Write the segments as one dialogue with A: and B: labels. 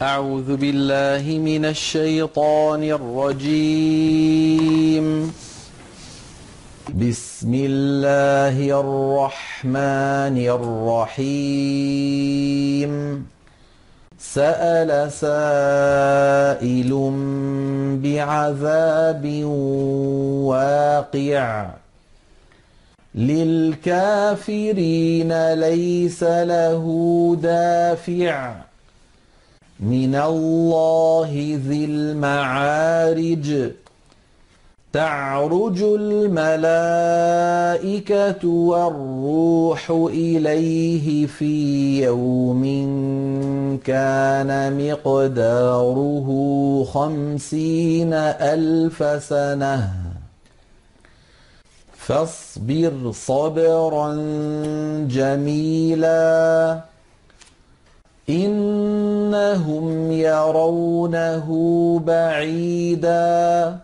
A: أعوذ بالله من الشيطان الرجيم. بسم الله الرحمن الرحيم. سأل سائل بعذاب واقع للكافرين ليس له دافع من الله ذي المعارج. تعرج الملائكة والروح إليه في يوم كان مقداره 50,000 سنة فاصبر صبرا جميلا إنهم يرونه بعيدا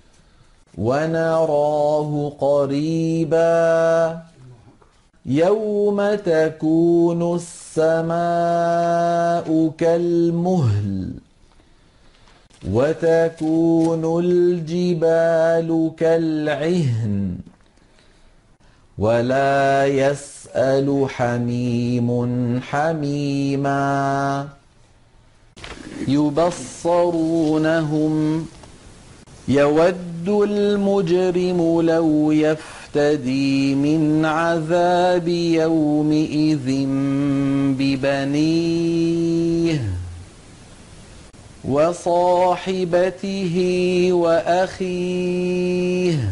A: ونراه قريبا يوم تكون السماء كالمهل وتكون الجبال كالعهن ولا يسأل حميم حميما يبصرونهم يود المجرم لو يفتدي من عذاب يومئذ ببنيه وصاحبته وأخيه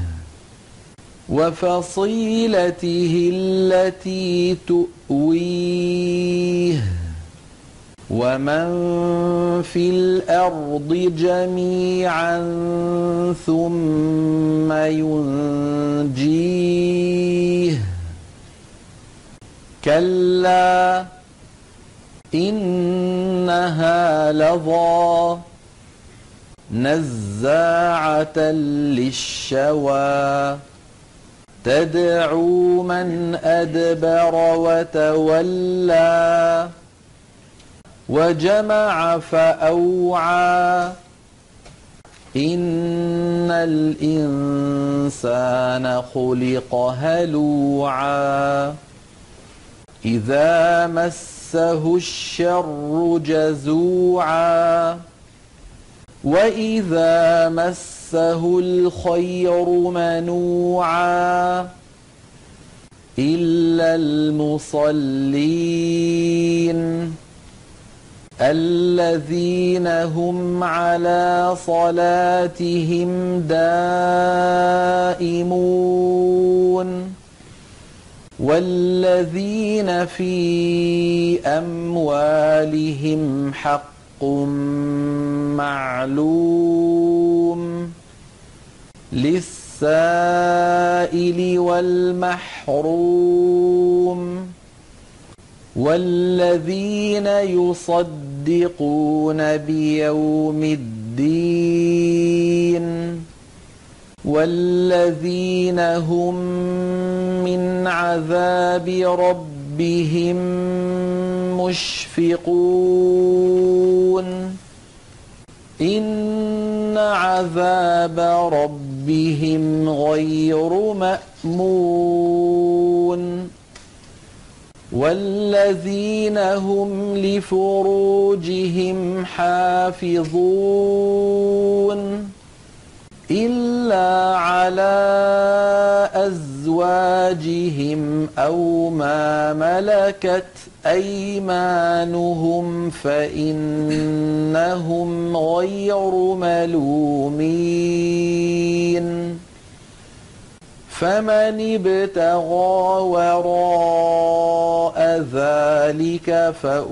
A: وفصيلته التي تؤويه ومن في الأرض جميعا ثم ينجيه كلا إنها لظى نزاعة للشوى تدعو من أدبر وتولى وجمع فأوعى إن الإنسان خلق هلوعا إذا مسه الشر جزوعا وإذا مسه الخير منوعا إلا المصلين الذين هم على صلاتهم دائمون والذين في أموالهم حق معلوم للسائل والمحروم والذين يصدقون بيوم الدين والذين هم من عذاب ربهم مشفقون إن عذاب ربهم غير مأمون والذين هم لفروجهم حافظون إلا على أزواجهم أو ما ملكت أيمانهم فإنهم غير ملومين فمن ابتغى وراء ذلك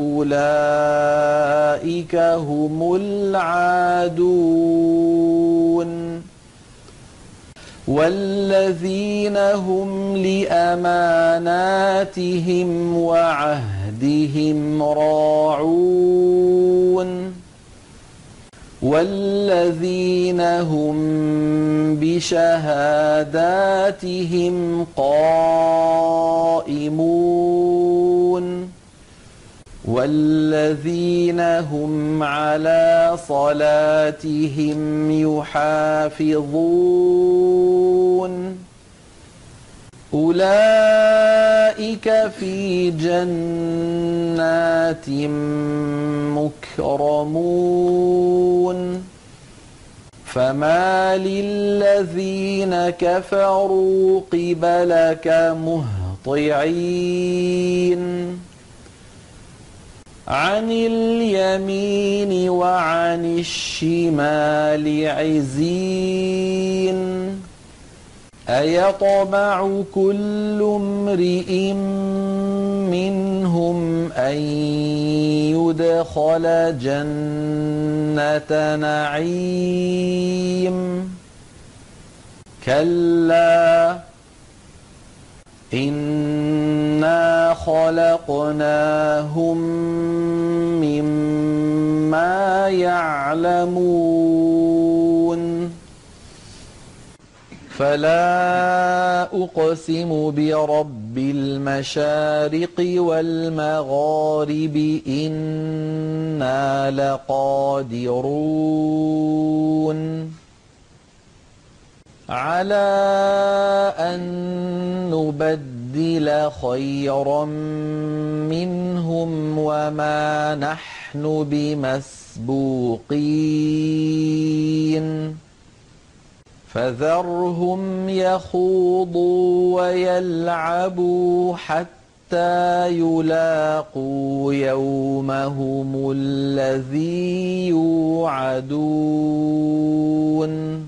A: فأولئك هم العادون والذين هم لأماناتهم وعهدهم راعون والذين هم بشهاداتهم قائمون والذين هم على صلاتهم يحافظون أولئك في جنات مكرمون فما للذين كفروا قبلك مهطعين عن اليمين وعن الشمال عزين أيطمع كل امرئ منهم أن يدخل جنة نعيم كلا إنا خلقناهم مما يعلمون فلا أقسم برب المشارق والمغارب إنا لقادرون على أن نبدل خيرا منهم وما نحن بمسبوقين فذرهم يخوضوا ويلعبوا حتى يلاقوا يومهم الذي يوعدون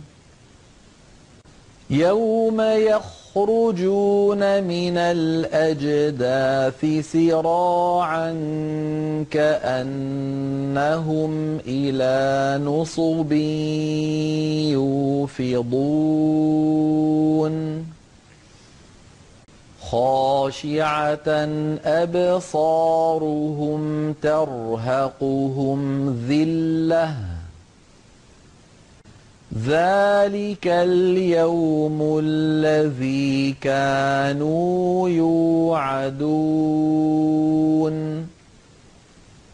A: يوم يخرجون من الأجداث سراعا كأنهم إلى نصب يوفضون خاشعة أبصارهم ترهقهم ذلة ذلك اليوم الذي كانوا يوعدون